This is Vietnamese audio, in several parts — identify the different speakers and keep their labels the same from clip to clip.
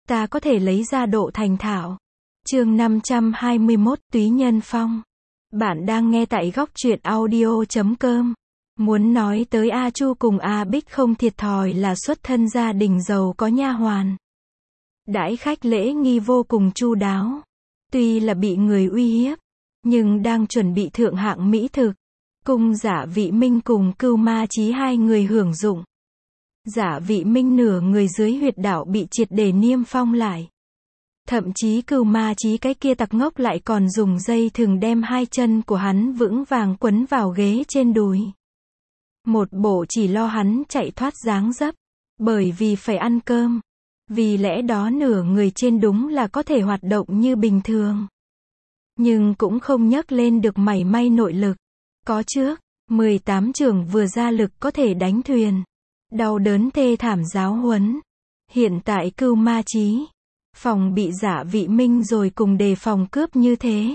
Speaker 1: ta có thể lấy ra độ thành thạo. Chương 521 Túy Nhân Phong. Bạn đang nghe tại góc truyện audio.com. Muốn nói tới A Chu cùng A Bích không thiệt thòi là xuất thân gia đình giàu có nha hoàn. Đãi khách lễ nghi vô cùng chu đáo. Tuy là bị người uy hiếp, nhưng đang chuẩn bị thượng hạng mỹ thực. Cùng Giả Vị Minh cùng Cưu Ma Chí hai người hưởng dụng. Giả Vị Minh nửa người dưới huyệt đạo bị triệt để niêm phong lại. Thậm chí Cưu Ma Chí cái kia tặc ngốc lại còn dùng dây thừng đem hai chân của hắn vững vàng quấn vào ghế trên đùi. Một bộ chỉ lo hắn chạy thoát dáng dấp. Bởi vì phải ăn cơm. Vì lẽ đó nửa người trên đúng là có thể hoạt động như bình thường. Nhưng cũng không nhấc lên được mảy may nội lực. Có trước, 18 trưởng vừa ra lực có thể đánh thuyền. Đau đớn thê thảm giáo huấn. Hiện tại Cưu Ma Chí phòng bị Giả Vị Minh rồi cùng đề phòng cướp như thế.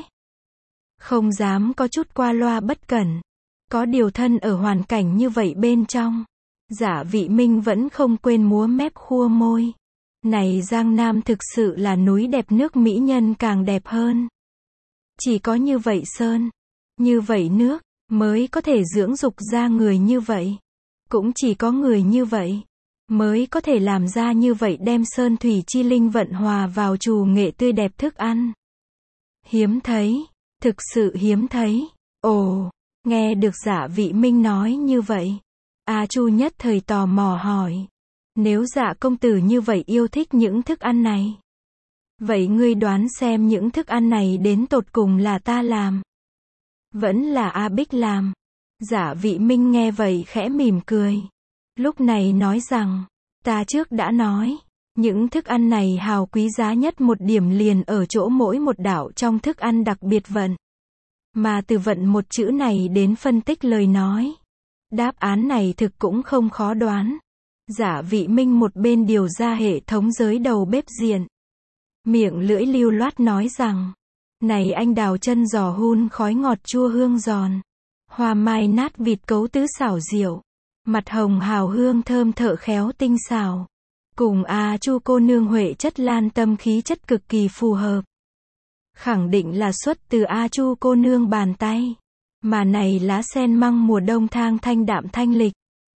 Speaker 1: Không dám có chút qua loa bất cẩn. Có điều thân ở hoàn cảnh như vậy bên trong. Giả Vị Minh vẫn không quên múa mép khua môi. Này Giang Nam thực sự là núi đẹp nước mỹ nhân càng đẹp hơn. Chỉ có như vậy sơn, như vậy nước, mới có thể dưỡng dục ra người như vậy. Cũng chỉ có người như vậy, mới có thể làm ra như vậy đem sơn thủy chi linh vận hòa vào trù nghệ tươi đẹp thức ăn. Hiếm thấy, thực sự hiếm thấy. Ồ, nghe được Giả Vị Minh nói như vậy. A Chu nhất thời tò mò hỏi. Nếu Dạ công tử như vậy yêu thích những thức ăn này. Vậy ngươi đoán xem những thức ăn này đến tột cùng là ta làm. Vẫn là A Bích làm. Giả Vị Minh nghe vậy khẽ mỉm cười. Lúc này nói rằng, ta trước đã nói, những thức ăn này hào quý giá nhất một điểm liền ở chỗ mỗi một đạo trong thức ăn đặc biệt vận. Mà từ vận một chữ này đến phân tích lời nói. Đáp án này thực cũng không khó đoán. Giả Vị Minh một bên điều ra hệ thống giới đầu bếp diện. Miệng lưỡi lưu loát nói rằng, này anh đào chân giò hun khói ngọt chua hương giòn. Hoa mai nát vịt cấu tứ xảo diệu. Mặt hồng hào hương thơm thợ khéo tinh xảo. Cùng A Chu cô nương huệ chất lan tâm khí chất cực kỳ phù hợp. Khẳng định là xuất từ A Chu cô nương bàn tay. Mà này lá sen măng mùa đông thang thanh đạm thanh lịch.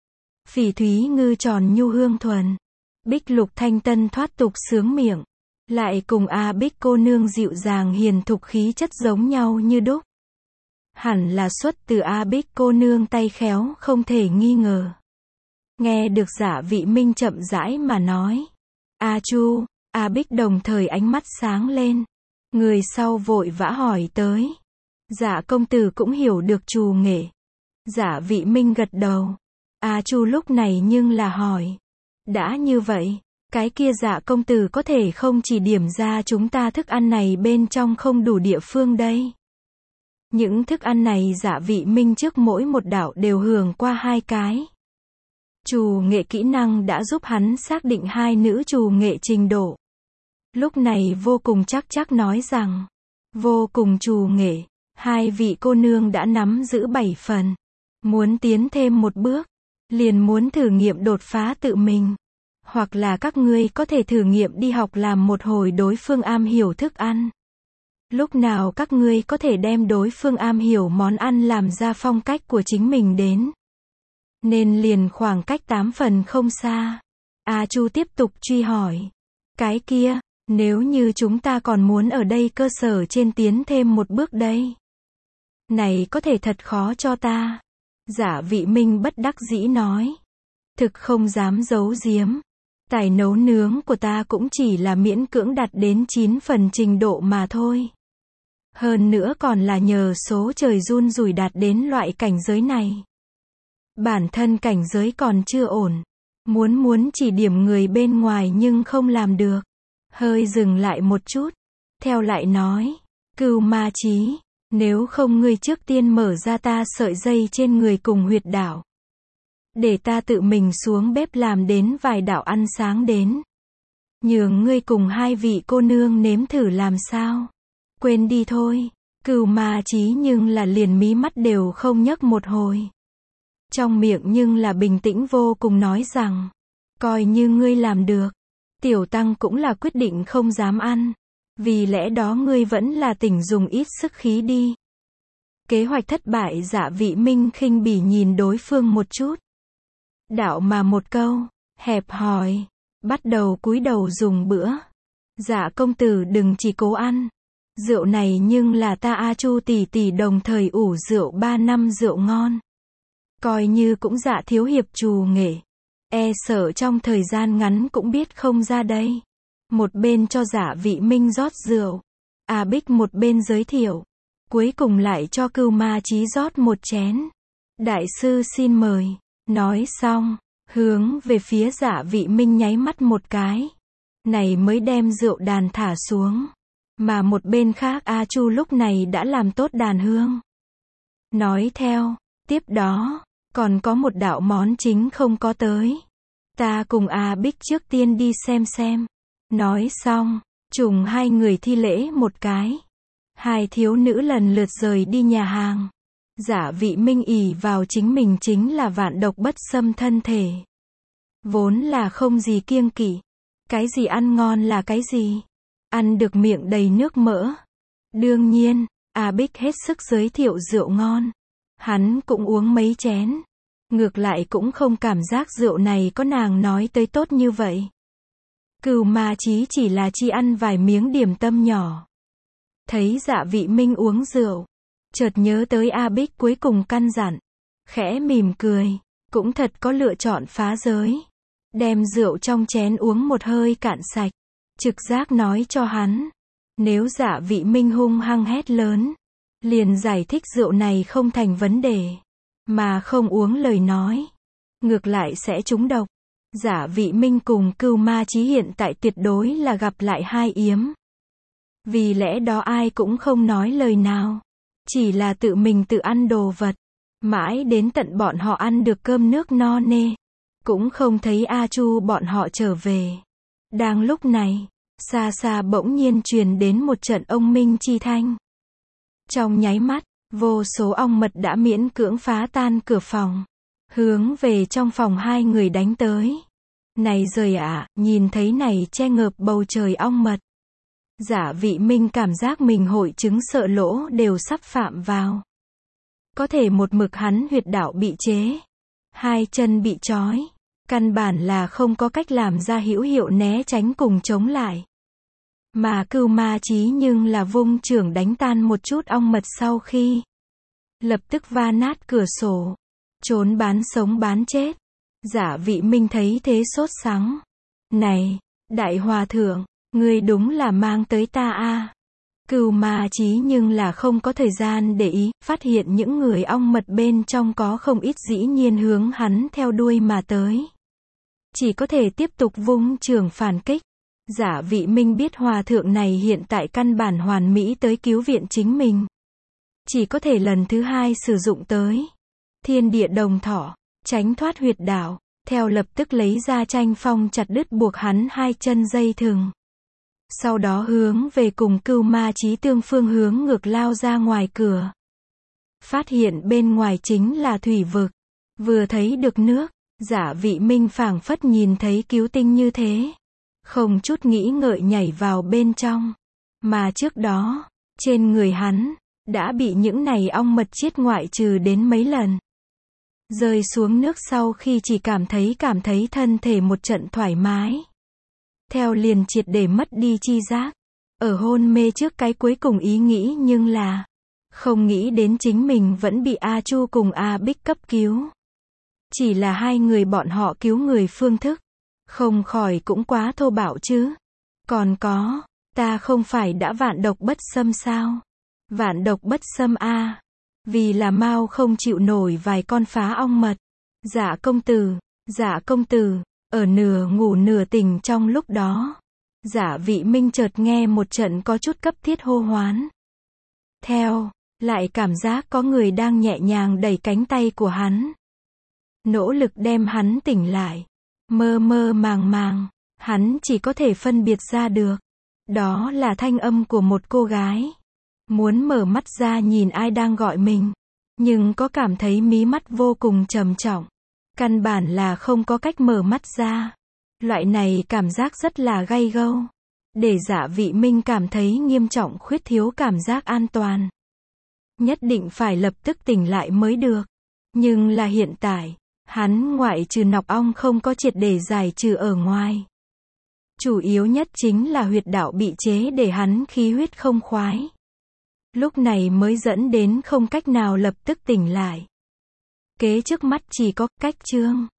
Speaker 1: Phỉ thúy ngư tròn nhu hương thuần. Bích lục thanh tân thoát tục sướng miệng. Lại cùng A Bích cô nương dịu dàng hiền thục khí chất giống nhau như đúc. Hẳn là xuất từ A Bích cô nương tay khéo không thể nghi ngờ. Nghe được Giả Vị Minh chậm rãi mà nói. A Chu, A Bích đồng thời ánh mắt sáng lên. Người sau vội vã hỏi tới. Dạ công tử cũng hiểu được trù nghệ. Giả Vị Minh gật đầu. A Chu lúc này nhưng là hỏi. Đã như vậy, cái kia Dạ công tử có thể không chỉ điểm ra chúng ta thức ăn này bên trong không đủ địa phương đây. Những thức ăn này Giả Vị Minh trước mỗi một đạo đều hưởng qua hai cái. Trù nghệ kỹ năng đã giúp hắn xác định hai nữ trù nghệ trình độ. Lúc này vô cùng chắc nói rằng, vô cùng trù nghệ, hai vị cô nương đã nắm giữ 7 phần. Muốn tiến thêm một bước, liền muốn thử nghiệm đột phá tự mình. Hoặc là các ngươi có thể thử nghiệm đi học làm một hồi đối phương am hiểu thức ăn. Lúc nào các ngươi có thể đem đối phương am hiểu món ăn làm ra phong cách của chính mình đến. Nên liền khoảng cách 8 phần không xa. A Chu tiếp tục truy hỏi. Cái kia, nếu như chúng ta còn muốn ở đây cơ sở trên tiến thêm một bước đây. Này có thể thật khó cho ta. Giả Vị Minh bất đắc dĩ nói. Thực không dám giấu giếm. Tài nấu nướng của ta cũng chỉ là miễn cưỡng đạt đến 9 phần trình độ mà thôi. Hơn nữa còn là nhờ số trời run rủi đạt đến loại cảnh giới này. Bản thân cảnh giới còn chưa ổn. Muốn chỉ điểm người bên ngoài nhưng không làm được. Hơi dừng lại một chút. Theo lại nói. Cưu Ma Chí. Nếu không ngươi trước tiên mở ra ta sợi dây trên người cùng huyệt đạo. Để ta tự mình xuống bếp làm đến vài đạo ăn sáng đến. Nhường ngươi cùng hai vị cô nương nếm thử làm sao. Quên đi thôi. Cưu Ma Chí nhưng là liền mí mắt đều không nhấc một hồi. Trong miệng nhưng là bình tĩnh vô cùng nói rằng. Coi như ngươi làm được. Tiểu Tăng cũng là quyết định không dám ăn. Vì lẽ đó ngươi vẫn là tỉnh dùng ít sức khí đi. Kế hoạch thất bại. Dạ Vị Minh khinh bỉ nhìn đối phương một chút. Đạo mà một câu, hẹp hòi, bắt đầu cúi đầu dùng bữa. Dạ công tử đừng chỉ cố ăn. Rượu này nhưng là ta A Chu tỷ tỷ đồng thời ủ rượu 3 năm rượu ngon. Coi như cũng Dạ thiếu hiệp trù nghệ. E sợ trong thời gian ngắn cũng biết không ra đây. Một bên cho Dạ Vị Minh rót rượu. A Bích một bên giới thiệu. Cuối cùng lại cho Cưu Ma Chí rót một chén. Đại sư xin mời. Nói xong, hướng về phía Dạ Vị Minh nháy mắt một cái. Này mới đem rượu đàn thả xuống. Mà một bên khác A Chu lúc này đã làm tốt đàn hương. Nói theo, tiếp đó, còn có một đạo món chính không có tới. Ta cùng A Bích trước tiên đi xem. Nói xong, trùng hai người thi lễ một cái. Hai thiếu nữ lần lượt rời đi nhà hàng. Dạ Vị Minh ỷ vào chính mình chính là vạn độc bất xâm thân thể. Vốn là không gì kiêng kỵ. Cái gì ăn ngon là cái gì. Ăn được miệng đầy nước mỡ. Đương nhiên, A Bích hết sức giới thiệu rượu ngon. Hắn cũng uống mấy chén. Ngược lại cũng không cảm giác rượu này có nàng nói tới tốt như vậy. Cưu Ma Chí chỉ là chi ăn vài miếng điểm tâm nhỏ. Thấy Dạ Vị Minh uống rượu. Chợt nhớ tới A Bích cuối cùng căn dặn. Khẽ mỉm cười. Cũng thật có lựa chọn phá giới. Đem rượu trong chén uống một hơi cạn sạch. Trực giác nói cho hắn. Nếu Dạ Vị Minh hung hăng hét lớn. Liền giải thích rượu này không thành vấn đề. Mà không uống lời nói. Ngược lại sẽ trúng độc. Dạ Vị Minh cùng Cưu Ma Chí hiện tại tuyệt đối là gặp lại hai yếm. Vì lẽ đó ai cũng không nói lời nào. Chỉ là tự mình tự ăn đồ vật. Mãi đến tận bọn họ ăn được cơm nước no nê. Cũng không thấy A Chu bọn họ trở về. Đang lúc này, xa xa bỗng nhiên truyền đến một trận ông minh chi thanh. Trong nháy mắt, vô số ong mật đã miễn cưỡng phá tan cửa phòng. Hướng về trong phòng hai người đánh tới. Này giời ạ, nhìn thấy này che ngợp bầu trời ong mật. Dạ Vị Minh cảm giác mình hội chứng sợ lỗ đều sắp phạm vào. Có thể một mực hắn huyệt đạo bị chế. Hai chân bị trói. Căn bản là không có cách làm ra hữu hiệu né tránh cùng chống lại. Mà Cưu Ma Chí nhưng là vung chưởng đánh tan một chút ong mật sau khi. Lập tức va nát cửa sổ. Trốn bán sống bán chết. Dạ Vị Minh thấy thế sốt sắng. Này, đại hòa thượng, ngươi đúng là mang tới ta a. Cưu Ma Chí nhưng là không có thời gian để ý, phát hiện những người ong mật bên trong có không ít dĩ nhiên hướng hắn theo đuôi mà tới. Chỉ có thể tiếp tục vung chưởng phản kích. Dạ Vị Minh biết hòa thượng này hiện tại căn bản hoàn mỹ tới cứu viện chính mình. Chỉ có thể lần thứ hai sử dụng tới. Thiên địa đồng thọ, tránh thoát huyệt đạo, theo lập tức lấy ra tranh phong chặt đứt buộc hắn hai chân dây thừng. Sau đó hướng về cùng Cưu Ma Chí tương phương hướng ngược lao ra ngoài cửa. Phát hiện bên ngoài chính là thủy vực. Vừa thấy được nước, Dạ Vị Minh phảng phất nhìn thấy cứu tinh như thế. Không chút nghĩ ngợi nhảy vào bên trong. Mà trước đó, trên người hắn, đã bị những này ong mật chiết ngoại trừ đến mấy lần. Rơi xuống nước sau khi chỉ cảm thấy thân thể một trận thoải mái. Theo liền triệt để mất đi chi giác. Ở hôn mê trước cái cuối cùng ý nghĩ nhưng là không nghĩ đến chính mình vẫn bị A Chu cùng A Bích cấp cứu. Chỉ là hai người bọn họ cứu người phương thức. Không khỏi cũng quá thô bạo chứ. Còn có, ta không phải đã vạn độc bất xâm sao? Vạn độc bất xâm a. Vì là mau không chịu nổi vài con phá ong mật. Dạ công tử, ở nửa ngủ nửa tỉnh trong lúc đó. Dạ Vị Minh chợt nghe một trận có chút cấp thiết hô hoán. Theo, lại cảm giác có người đang nhẹ nhàng đẩy cánh tay của hắn. Nỗ lực đem hắn tỉnh lại. Mơ mơ màng màng, hắn chỉ có thể phân biệt ra được. Đó là thanh âm của một cô gái. Muốn mở mắt ra nhìn ai đang gọi mình. Nhưng có cảm thấy mí mắt vô cùng trầm trọng. Căn bản là không có cách mở mắt ra. Loại này cảm giác rất là gay gâu. Để Dạ Vị Minh cảm thấy nghiêm trọng khuyết thiếu cảm giác an toàn. Nhất định phải lập tức tỉnh lại mới được. Nhưng là hiện tại, hắn ngoại trừ nọc ong không có triệt để giải trừ ở ngoài. Chủ yếu nhất chính là huyệt đạo bị chế để hắn khí huyết không khoái. Lúc này mới dẫn đến không cách nào lập tức tỉnh lại. Kế trước mắt chỉ có cách trương.